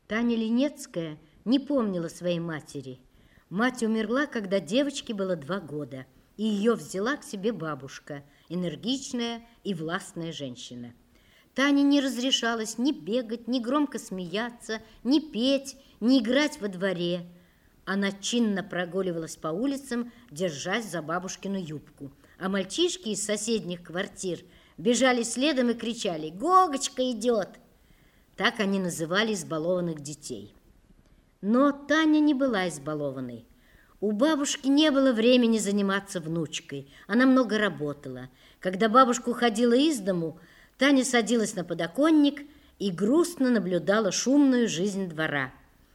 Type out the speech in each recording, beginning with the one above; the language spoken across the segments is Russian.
Таня Ленецкая не помнила своей матери. Мать умерла, когда девочке было 2 года, и ее взяла к себе бабушка, энергичная и властная женщина. Тане не разрешалось ни бегать, ни громко смеяться, ни петь, ни играть во дворе. Она чинно прогуливалась по улицам, держась за бабушкину юбку. А мальчишки из соседних квартир бежали следом и кричали: «Гогочка идет!» Так они называли избалованных детей. Но Таня не была избалованной. У бабушки не было времени заниматься внучкой. Она много работала. Когда бабушка уходила из дому, Таня садилась на подоконник и грустно наблюдала шумную жизнь двора.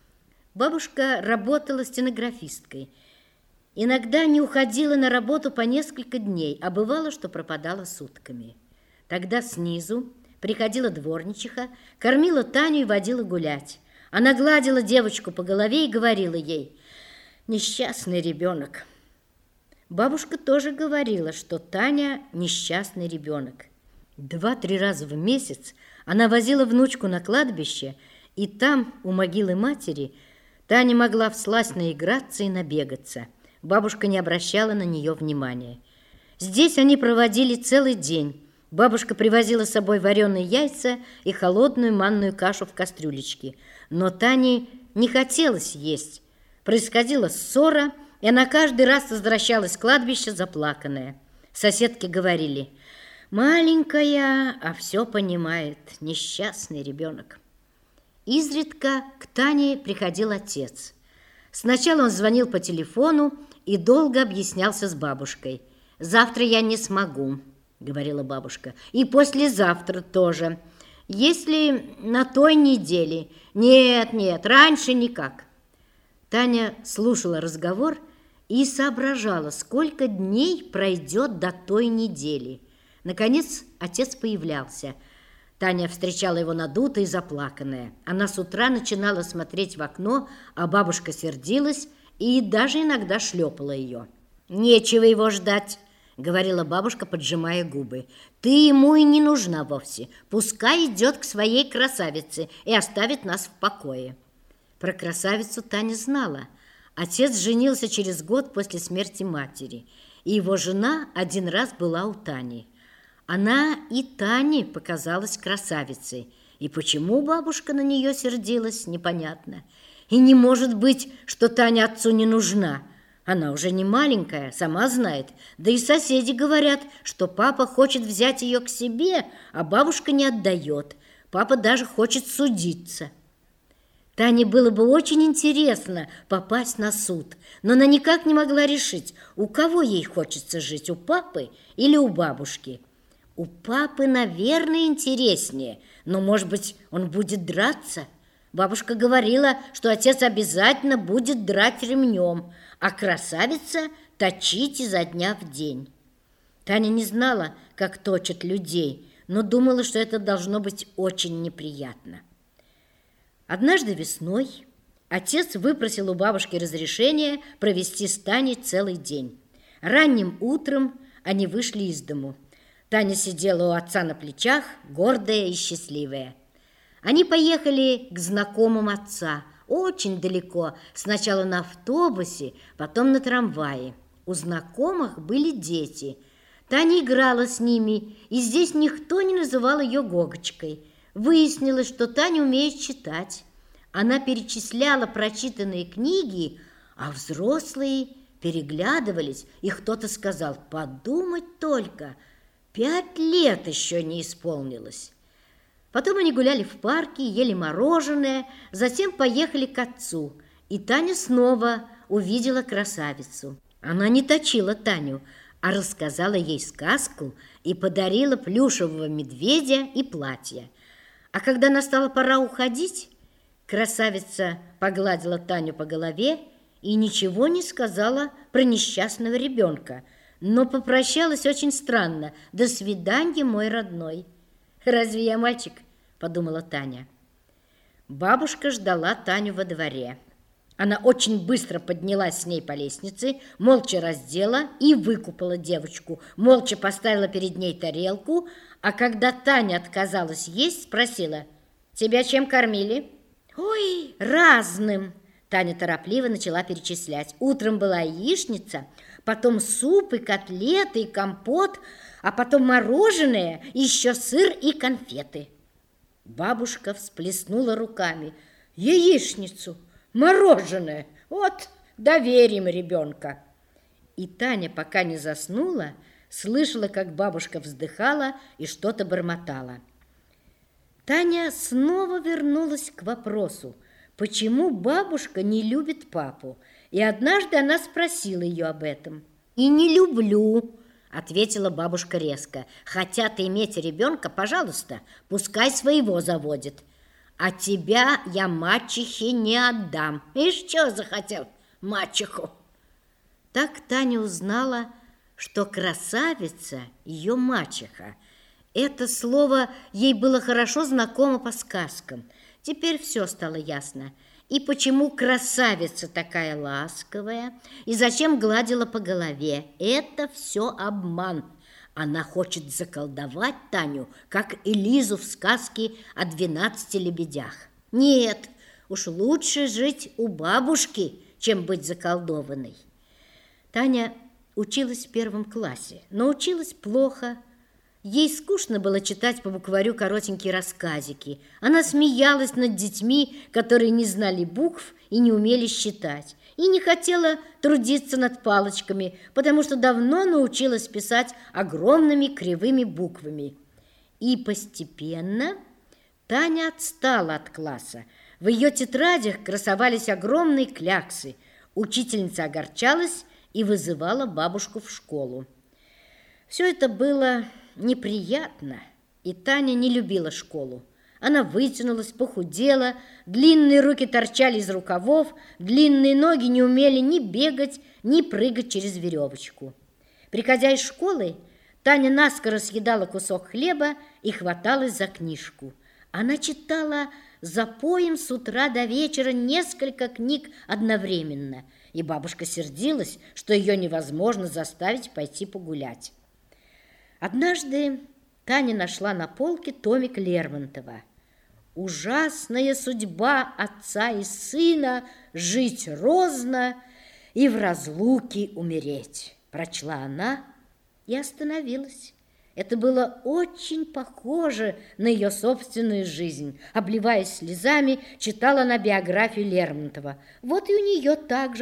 Бабушка работала стенографисткой. Иногда не уходила на работу по несколько дней, а бывало, что пропадала сутками. Тогда снизу приходила дворничиха, кормила Таню и водила гулять. Она гладила девочку по голове и говорила ей: «Несчастный ребенок». Бабушка тоже говорила, что Таня несчастный ребенок. 2-3 раза в месяц она возила внучку на кладбище, и там, у могилы матери, Таня могла всласть наиграться и набегаться. Бабушка не обращала на нее внимания. Здесь они проводили целый день. Бабушка привозила с собой вареные яйца и холодную манную кашу в кастрюлечке. Но Тане не хотелось есть. Происходила ссора, и она каждый раз возвращалась с кладбища заплаканная. Соседки говорили: «Маленькая, а все понимает, несчастный ребенок». Изредка к Тане приходил отец. Сначала он звонил по телефону и долго объяснялся с бабушкой. «Завтра я не смогу», — говорила бабушка, — «и послезавтра тоже. Если на той неделе. Нет, раньше никак». Таня слушала разговор и соображала, сколько дней пройдет до той недели. Наконец отец появлялся. Таня встречала его надутая и заплаканная. Она с утра начинала смотреть в окно, а бабушка сердилась и даже иногда шлепала ее. «Нечего его ждать», — говорила бабушка, поджимая губы. «Ты ему и не нужна вовсе. Пускай идет к своей красавице и оставит нас в покое». Про красавицу Таня знала. Отец женился через год после смерти матери, и его жена один раз была у Тани. Она и Тане показалась красавицей, и почему бабушка на нее сердилась, непонятно. И не может быть, что Таня отцу не нужна. Она уже не маленькая, сама знает. Да и соседи говорят, что папа хочет взять ее к себе, а бабушка не отдает. Папа даже хочет судиться. Тане было бы очень интересно попасть на суд, но она никак не могла решить, у кого ей хочется жить, у папы или у бабушки. У папы, наверное, интереснее, но, может быть, он будет драться. Бабушка говорила, что отец обязательно будет драть ремнем, а красавица точить изо дня в день. Таня не знала, как точат людей, но думала, что это должно быть очень неприятно. Однажды весной отец выпросил у бабушки разрешение провести с Таней целый день. Ранним утром они вышли из дому. Таня сидела у отца на плечах, гордая и счастливая. Они поехали к знакомым отца, очень далеко, сначала на автобусе, потом на трамвае. У знакомых были дети. Таня играла с ними, и здесь никто не называл ее Гогочкой. Выяснилось, что Таня умеет читать. Она перечисляла прочитанные книги, а взрослые переглядывались, и кто-то сказал: «Подумать только, 5 лет еще не исполнилось». Потом они гуляли в парке, ели мороженое, затем поехали к отцу, и Таня снова увидела красавицу. Она не точила Таню, а рассказала ей сказку и подарила плюшевого медведя и платье. А когда настала пора уходить, красавица погладила Таню по голове и ничего не сказала про несчастного ребенка, но попрощалась очень странно: «До свидания, мой родной». «Разве я мальчик?» – подумала Таня. Бабушка ждала Таню во дворе. Она очень быстро поднялась с ней по лестнице, молча раздела и выкупала девочку, молча поставила перед ней тарелку, а когда Таня отказалась есть, спросила: «Тебя чем кормили?» Ой, разным. Таня торопливо начала перечислять. Утром была яичница, потом суп и котлеты, и компот, а потом мороженое, и еще сыр и конфеты. Бабушка всплеснула руками. Яичницу, мороженое, вот доверим ребенка. И Таня, пока не заснула, слышала, как бабушка вздыхала и что-то бормотала. Таня снова вернулась к вопросу, почему бабушка не любит папу, и однажды она спросила ее об этом. «И не люблю», — ответила бабушка резко. «Хотят иметь ребенка, пожалуйста, пускай своего заводит. А тебя я мачехе не отдам. Ишь, что захотел мачеху?» Так Таня узнала, что красавица ее мачеха. Это слово ей было хорошо знакомо по сказкам. Теперь все стало ясно. И почему красавица такая ласковая, и зачем гладила по голове. Это все обман. Она хочет заколдовать Таню, как Элизу в сказке о 12 лебедях. Нет, уж лучше жить у бабушки, чем быть заколдованной. Таня училась в 1 классе, но училась плохо. Ей скучно было читать по букварю коротенькие рассказики. Она смеялась над детьми, которые не знали букв и не умели считать, и не хотела трудиться над палочками, потому что давно научилась писать огромными кривыми буквами. И постепенно Таня отстала от класса. В ее тетрадях красовались огромные кляксы. Учительница огорчалась и вызывала бабушку в школу. Все это было неприятно, и Таня не любила школу. Она вытянулась, похудела, длинные руки торчали из рукавов, длинные ноги не умели ни бегать, ни прыгать через веревочку. Приходя из школы, Таня наскоро съедала кусок хлеба и хваталась за книжку. Она читала запоем с утра до вечера несколько книг одновременно, и бабушка сердилась, что ее невозможно заставить пойти погулять. Однажды Таня нашла на полке томик Лермонтова. «Ужасная судьба отца и сына, жить розно и в разлуке умереть», прочла она и остановилась. Это было очень похоже на ее собственную жизнь. Обливаясь слезами, читала она биографию Лермонтова. Вот и у нее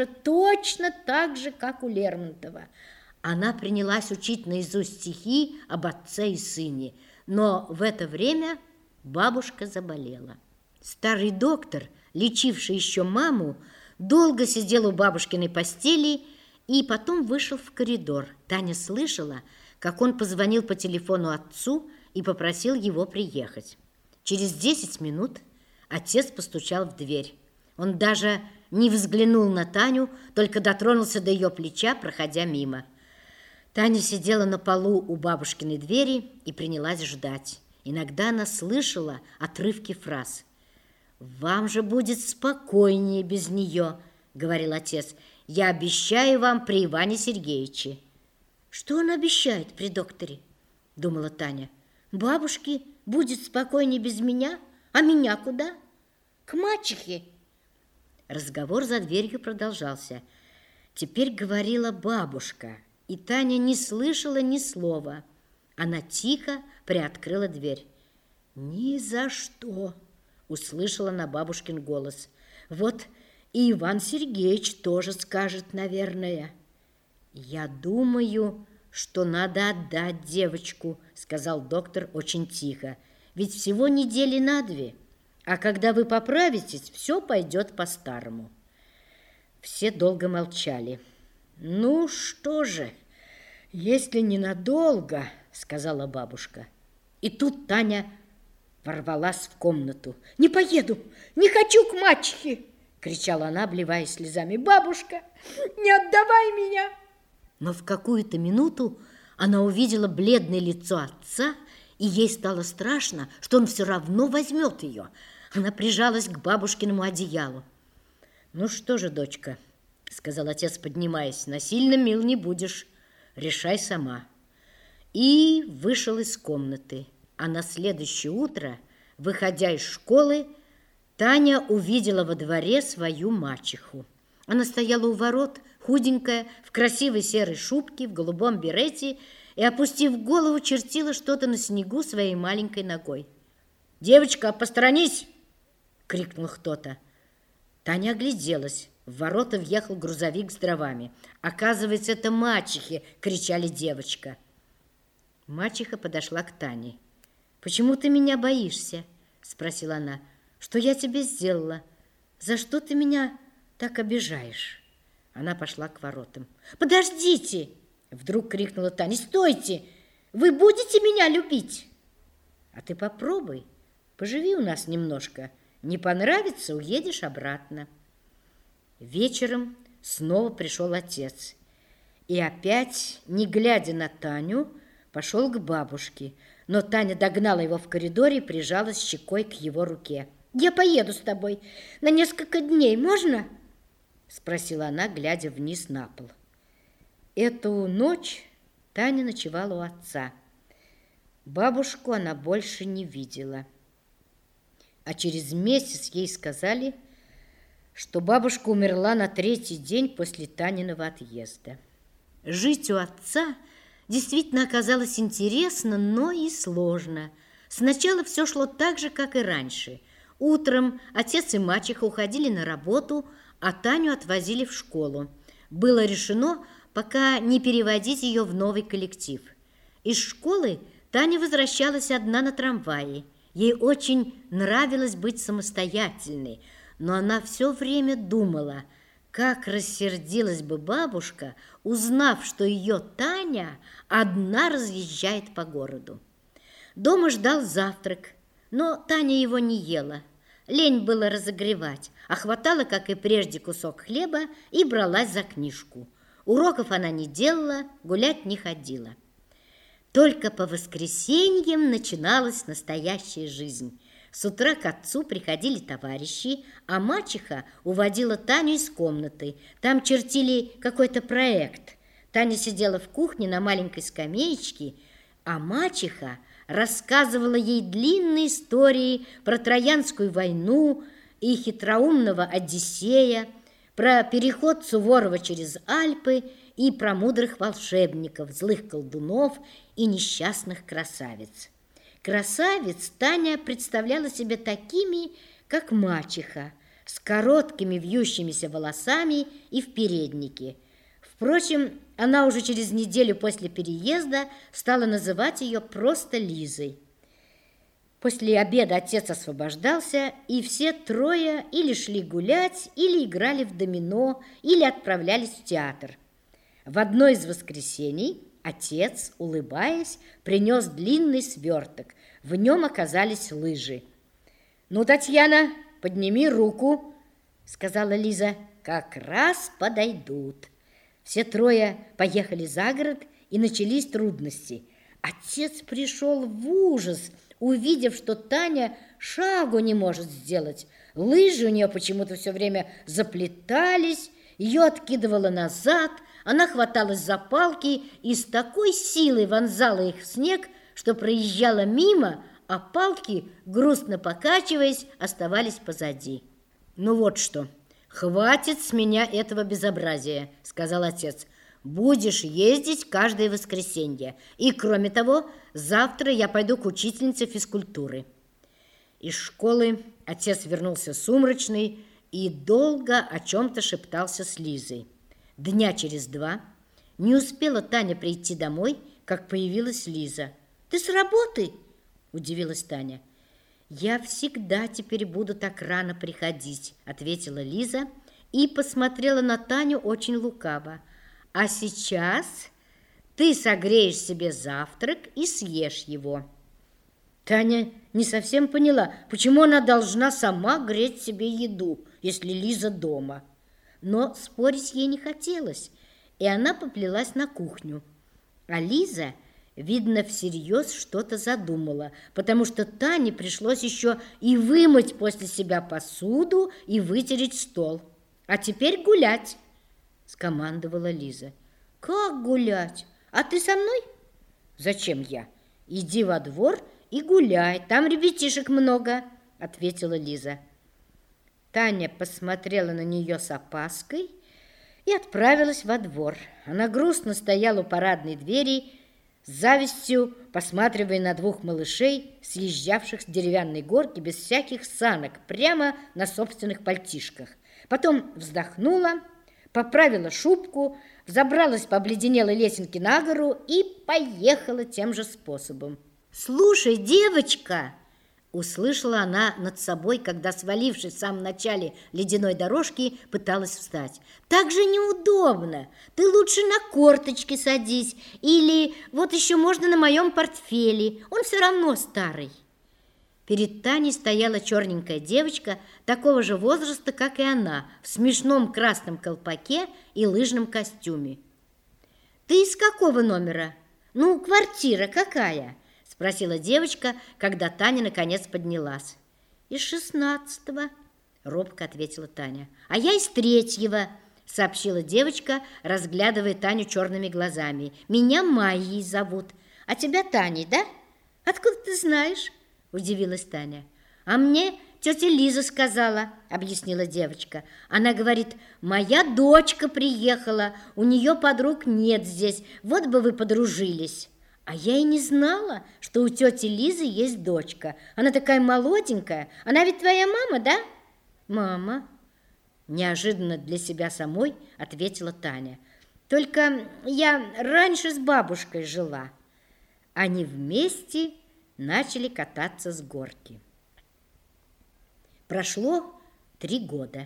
точно так же, как у Лермонтова. Она принялась учить наизусть стихи об отце и сыне, но в это время бабушка заболела. Старый доктор, лечивший еще маму, долго сидел у бабушкиной постели и потом вышел в коридор. Таня слышала, как он позвонил по телефону отцу и попросил его приехать. Через 10 минут отец постучал в дверь. Он даже не взглянул на Таню, только дотронулся до ее плеча, проходя мимо. Таня сидела на полу у бабушкиной двери и принялась ждать. Иногда она слышала отрывки фраз. «Вам же будет спокойнее без нее», — говорил отец. «Я обещаю вам при Иване Сергеевиче». «Что он обещает при докторе?» — думала Таня. «Бабушке будет спокойнее без меня, а меня куда? К мачехе». Разговор за дверью продолжался. Теперь говорила бабушка, и Таня не слышала ни слова. Она тихо приоткрыла дверь. «Ни за что!» — услышала она бабушкин голос. «Вот и Иван Сергеевич тоже скажет, наверное». «Я думаю, что надо отдать девочку», — сказал доктор очень тихо. «Ведь всего недели на 2, а когда вы поправитесь, все пойдет по-старому». Все долго молчали. «Ну что же, если ненадолго», — сказала бабушка. И тут Таня ворвалась в комнату. «Не поеду, не хочу к мачехе!» — кричала она, обливаясь слезами. «Бабушка, не отдавай меня!» Но в какую-то минуту она увидела бледное лицо отца, и ей стало страшно, что он все равно возьмет ее. Она прижалась к бабушкиному одеялу. «Ну что же, дочка», — сказал отец, поднимаясь, — «насильно мил не будешь, решай сама». И вышел из комнаты. А на следующее утро, выходя из школы, Таня увидела во дворе свою мачеху. Она стояла у ворот, худенькая, в красивой серой шубке, в голубом берете и, опустив голову, чертила что-то на снегу своей маленькой ногой. «Девочка, посторонись!» — крикнул кто-то. Таня огляделась. В ворота въехал грузовик с дровами. «Оказывается, это мачехи!» — кричали девочка. Мачеха подошла к Тане. «Почему ты меня боишься?» — спросила она. «Что я тебе сделала? За что ты меня так обижаешь?» Она пошла к воротам. «Подождите!» — вдруг крикнула Таня. «Стойте! Вы будете меня любить?» «А ты попробуй, поживи у нас немножко. Не понравится — уедешь обратно». Вечером снова пришел отец. И опять, не глядя на Таню, пошел к бабушке. Но Таня догнала его в коридоре и прижалась щекой к его руке. «Я поеду с тобой на несколько дней, можно?» — спросила она, глядя вниз на пол. Эту ночь Таня ночевала у отца. Бабушку она больше не видела. А через месяц ей сказали, что бабушка умерла на 3-й день после Таниного отъезда. Жить у отца действительно оказалось интересно, но и сложно. Сначала все шло так же, как и раньше. Утром отец и мачеха уходили на работу, а Таню отвозили в школу. Было решено пока не переводить ее в новый коллектив. Из школы Таня возвращалась одна на трамвае. Ей очень нравилось быть самостоятельной, но она все время думала, как рассердилась бы бабушка, узнав, что ее Таня одна разъезжает по городу. Дома ждал завтрак, но Таня его не ела. Лень было разогревать, а хватало, как и прежде, кусок хлеба и бралась за книжку. Уроков она не делала, гулять не ходила. Только по воскресеньям начиналась настоящая жизнь. С утра к отцу приходили товарищи, а мачеха уводила Таню из комнаты. Там чертили какой-то проект. Таня сидела в кухне на маленькой скамеечке, а мачеха рассказывала ей длинные истории про Троянскую войну и хитроумного Одиссея, про переход Суворова через Альпы и про мудрых волшебников, злых колдунов и несчастных красавиц. Красавиц Таня представляла себе такими, как мачеха, с короткими вьющимися волосами и в переднике. Впрочем, она уже через неделю после переезда стала называть ее просто Лизой. После обеда отец освобождался, и все трое или шли гулять, или играли в домино, или отправлялись в театр. В одно из воскресений отец, улыбаясь, принес длинный сверток. В нем оказались лыжи. «Ну, Татьяна, подними руку», — сказала Лиза. «Как раз подойдут». Все трое поехали за город, и начались трудности. Отец пришел в ужас, увидев, что Таня шагу не может сделать. Лыжи у нее почему-то все время заплетались, ее откидывало назад, она хваталась за палки и с такой силой вонзала их в снег, что проезжала мимо, а палки, грустно покачиваясь, оставались позади. «Ну вот что, хватит с меня этого безобразия», — сказал отец. «Будешь ездить каждое воскресенье. И, кроме того, завтра я пойду к учительнице физкультуры». Из школы отец вернулся сумрачный и долго о чем-то шептался с Лизой. Дня через 2 не успела Таня прийти домой, как появилась Лиза. «Ты с работы?» – удивилась Таня. «Я всегда теперь буду так рано приходить», – ответила Лиза и посмотрела на Таню очень лукаво. «А сейчас ты согреешь себе завтрак и съешь его». Таня не совсем поняла, почему она должна сама греть себе еду, если Лиза дома. Но спорить ей не хотелось, и она поплелась на кухню. А Лиза, видно, всерьез что-то задумала, потому что Тане пришлось еще и вымыть после себя посуду и вытереть стол. «А теперь гулять!» – скомандовала Лиза. «Как гулять? А ты со мной?» «Зачем я? Иди во двор и гуляй, там ребятишек много», – ответила Лиза. Таня посмотрела на нее с опаской и отправилась во двор. Она грустно стояла у парадной двери, с завистью посматривая на двух малышей, съезжавших с деревянной горки без всяких санок, прямо на собственных пальтишках. Потом вздохнула, поправила шубку, взобралась по обледенелой лесенке на гору и поехала тем же способом. «Слушай, девочка!» Услышала она над собой, когда, свалившись в самом начале ледяной дорожки, пыталась встать. «Так же неудобно! Ты лучше на корточки садись, или вот еще можно на моем портфеле, он все равно старый». Перед Таней стояла черненькая девочка такого же возраста, как и она, в смешном красном колпаке и лыжном костюме. «Ты из какого номера? Ну, квартира какая?» — спросила девочка, когда Таня наконец поднялась. «Из 16-го», — робко ответила Таня. «А я из 3-го», — сообщила девочка, разглядывая Таню черными глазами. «Меня Майей зовут. А тебя Таней, да? Откуда ты знаешь?» — удивилась Таня. «А мне тетя Лиза сказала», — объяснила девочка. «Она говорит, моя дочка приехала, у нее подруг нет здесь, вот бы вы подружились». «А я и не знала, что у тети Лизы есть дочка. Она такая молоденькая. Она ведь твоя мама, да?» «Мама», — неожиданно для себя самой ответила Таня. «Только я раньше с бабушкой жила». Они вместе начали кататься с горки. Прошло 3 года.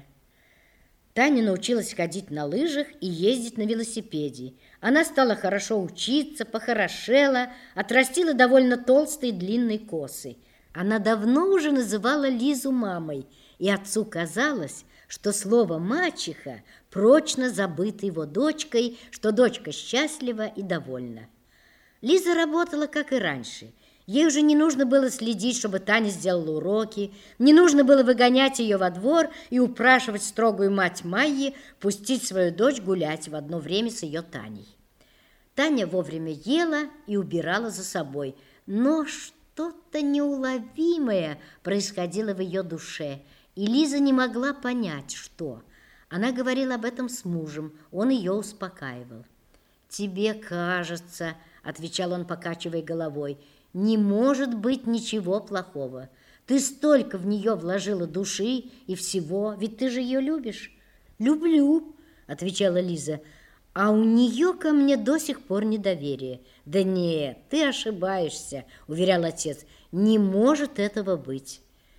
Таня научилась ходить на лыжах и ездить на велосипеде. Она стала хорошо учиться, похорошела, отрастила довольно толстые длинные косы. Она давно уже называла Лизу мамой, и отцу казалось, что слово «мачеха» прочно забыто его дочкой, что дочка счастлива и довольна. Лиза работала, как и раньше. Ей уже не нужно было следить, чтобы Таня сделала уроки, не нужно было выгонять ее во двор и упрашивать строгую мать Майи пустить свою дочь гулять в одно время с ее Таней. Таня вовремя ела и убирала за собой, но что-то неуловимое происходило в ее душе, и Лиза не могла понять, что. Она говорила об этом с мужем, он ее успокаивал. «Тебе кажется», — отвечал он, покачивая головой, — «не может быть ничего плохого. Ты столько в нее вложила души и всего, ведь ты же ее любишь». «Люблю», — отвечала Лиза, — «а у нее ко мне до сих пор недоверие». «Да нет, ты ошибаешься», — уверял отец, — «не может этого быть».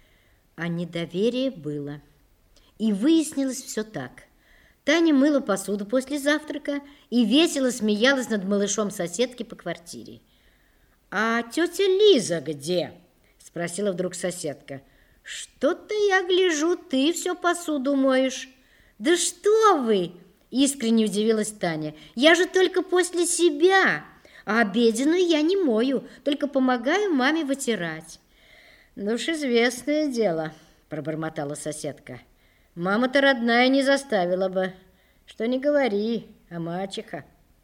А недоверие было. И выяснилось все так. Таня мыла посуду после завтрака и весело смеялась над малышом соседки по квартире. «А тетя Лиза где?» — спросила вдруг соседка. «Что-то я гляжу, ты все посуду моешь». «Да что вы!» — искренне удивилась Таня. «Я же только после себя, а обеденную я не мою, только помогаю маме вытирать». «Ну уж известное дело», — пробормотала соседка. «Мама-то родная не заставила бы. Что не говори, а мачеха».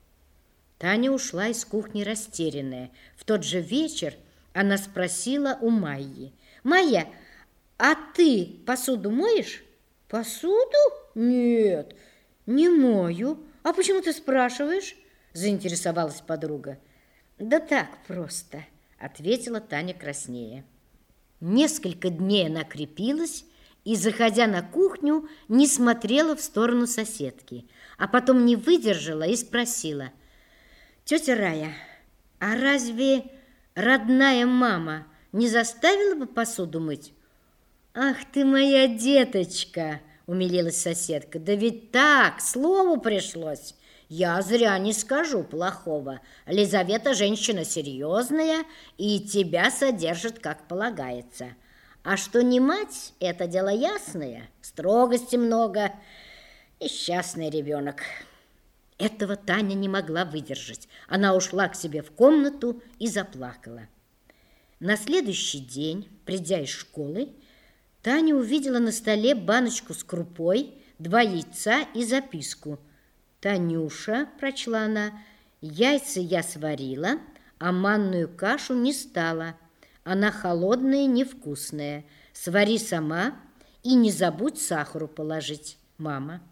Таня ушла из кухни растерянная. В тот же вечер она спросила у Майи. «Майя, а ты посуду моешь?» «Посуду? Нет, не мою. А почему ты спрашиваешь?» Заинтересовалась подруга. «Да так просто», ответила Таня краснея. Несколько дней она крепилась и, заходя на кухню, не смотрела в сторону соседки, а потом не выдержала и спросила: «Тетя Рая, а разве родная мама не заставила бы посуду мыть?» «Ах ты моя деточка!» — умилилась соседка. «Да ведь так, слову пришлось. Я зря не скажу плохого. Лизавета женщина серьезная и тебя содержит, как полагается. А что не мать, это дело ясное. Строгости много. Несчастный ребенок». Этого Таня не могла выдержать. Она ушла к себе в комнату и заплакала. На следующий день, придя из школы, Таня увидела на столе баночку с крупой, 2 яйца и записку. «Танюша», – прочла она, – «яйца я сварила, а манную кашу не стала. Она холодная, невкусная. Свари сама И не забудь сахару положить, мама.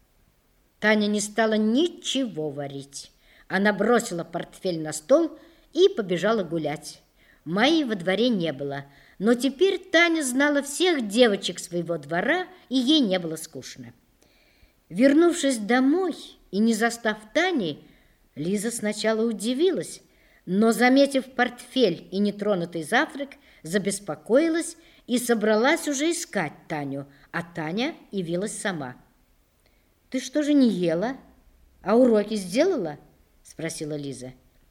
Таня не стала ничего варить. Она бросила портфель на стол и побежала гулять. Майи во дворе не было, но теперь Таня знала всех девочек своего двора, и ей не было скучно. Вернувшись домой и не застав Тани, Лиза сначала удивилась, но, заметив портфель и нетронутый завтрак, забеспокоилась и собралась уже искать Таню, а Таня явилась сама. «Ты что же не ела? А уроки сделала?» – спросила Лиза.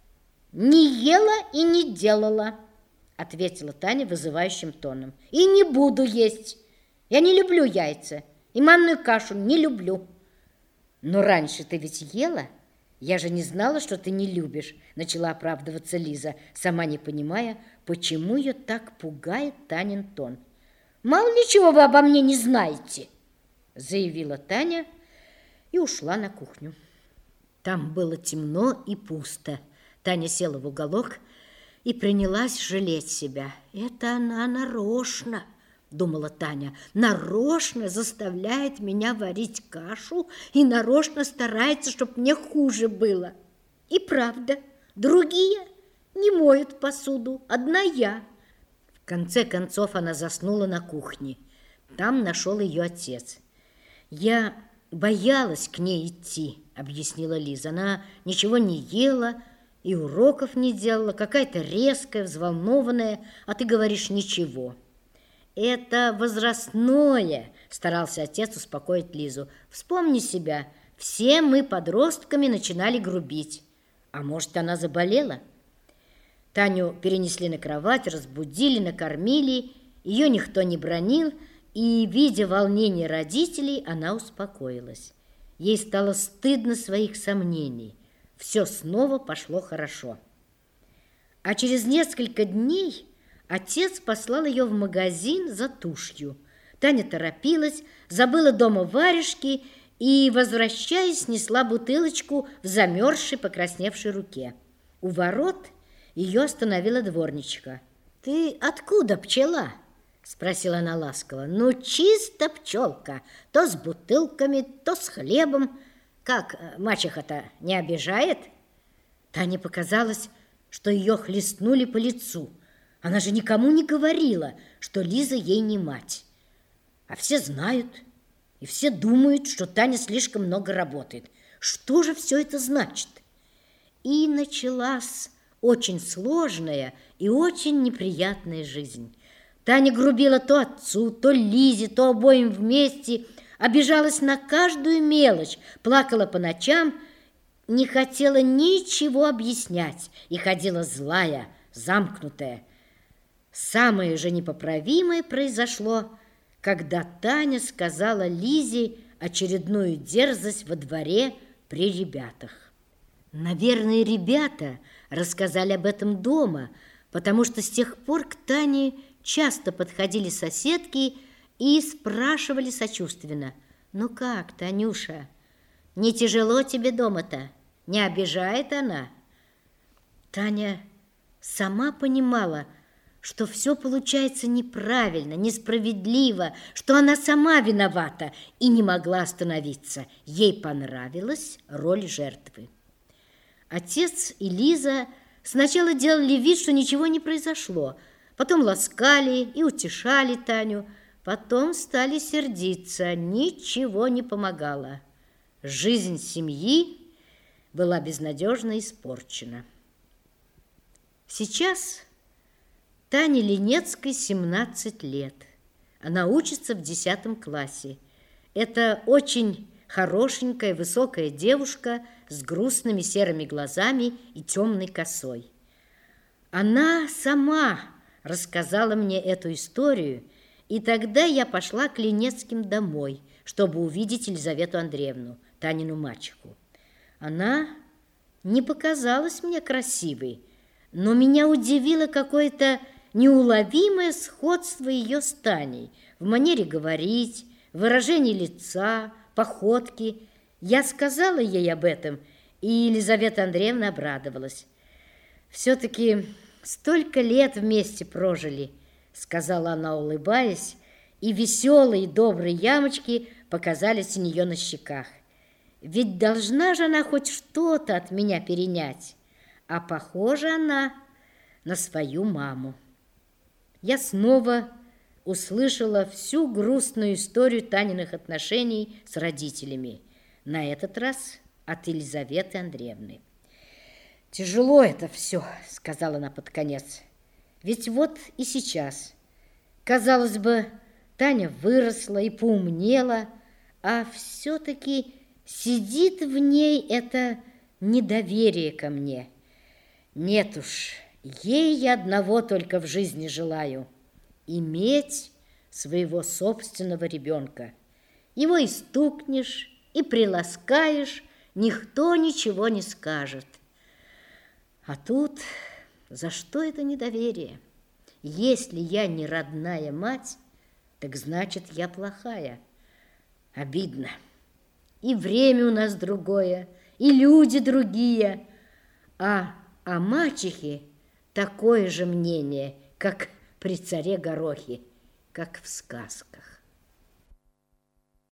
«Не ела и не делала», – ответила Таня вызывающим тоном. «И не буду есть. Я не люблю яйца и манную кашу не люблю». «Но раньше ты ведь ела? Я же не знала, что ты не любишь», – начала оправдываться Лиза, сама не понимая, почему ее так пугает Танин тон. «Мало ли чего вы обо мне не знаете», – заявила Таня и ушла на кухню. Там было темно и пусто. Таня села в уголок и принялась жалеть себя. «Это она нарочно», — думала Таня, «нарочно заставляет меня варить кашу и нарочно старается, чтобы мне хуже было. И правда, другие не моют посуду, одна я». В конце концов она заснула на кухне. Там нашел ее отец. «Я боялась к ней идти», — объяснила Лиза. «Она ничего не ела и уроков не делала, какая-то резкая, взволнованная, а ты говоришь ничего». «Это возрастное», — старался отец успокоить Лизу. «Вспомни себя, все мы подростками начинали грубить. А может, она заболела?» Таню перенесли на кровать, разбудили, накормили, ее никто не бранил, и, видя волнение родителей, она успокоилась. Ей стало стыдно своих сомнений. Все снова пошло хорошо. А через несколько дней отец послал ее в магазин за тушью. Таня торопилась, забыла дома варежки и, возвращаясь, несла бутылочку в замерзшей, покрасневшей руке. У ворот ее остановила дворничка. «Ты откуда, пчела?» — спросила она ласково. «Ну, чисто пчелка, то с бутылками, то с хлебом. Как, мачеха-то не обижает?» Тане показалось, что ее хлестнули по лицу. Она же никому не говорила, что Лиза ей не мать. А все знают, и все думают, что Таня слишком много работает. Что же все это значит? И началась очень сложная и очень неприятная жизнь. Таня грубила то отцу, то Лизе, то обоим вместе, обижалась на каждую мелочь, плакала по ночам, не хотела ничего объяснять и ходила злая, замкнутая. Самое же непоправимое произошло, когда Таня сказала Лизе очередную дерзость во дворе при ребятах. Наверное, ребята рассказали об этом дома, потому что с тех пор к Тане часто подходили соседки и спрашивали сочувственно: «Ну как, Танюша, не тяжело тебе дома-то? Не обижает она?» Таня сама понимала, что все получается неправильно, несправедливо, что она сама виновата и не могла остановиться. Ей понравилась роль жертвы. Отец и Лиза сначала делали вид, что ничего не произошло, потом ласкали и утешали Таню, потом стали сердиться, ничего не помогало. Жизнь семьи была безнадежно испорчена. Сейчас Тане Ленецкой 17 лет. Она учится в 10 классе. Это очень хорошенькая, высокая девушка с грустными серыми глазами и темной косой. Она сама рассказала мне эту историю, и тогда я пошла к Ленецким домой, чтобы увидеть Елизавету Андреевну, Танину мачеху. Она не показалась мне красивой, но меня удивило какое-то неуловимое сходство ее с Таней в манере говорить, выражении лица, походке. Я сказала ей об этом, и Елизавета Андреевна обрадовалась. «Все-таки столько лет вместе прожили», — сказала она, улыбаясь, и веселые добрые ямочки показались у нее на щеках. Ведь должна же она хоть что-то от меня перенять, а похожа она на свою маму. Я снова услышала всю грустную историю Таниных отношений с родителями, на этот раз от Елизаветы Андреевны. «Тяжело это все», — сказала она под конец. «Ведь вот и сейчас, казалось бы, Таня выросла и поумнела, а все-таки сидит в ней это недоверие ко мне. Нет уж, ей я одного только в жизни желаю — иметь своего собственного ребенка. Его и стукнешь, и приласкаешь, никто ничего не скажет. А тут за что это недоверие? Если я не родная мать, так значит, я плохая. Обидно. И время у нас другое, и люди другие. А о мачехе такое же мнение, как при царе Горохе, как в сказках.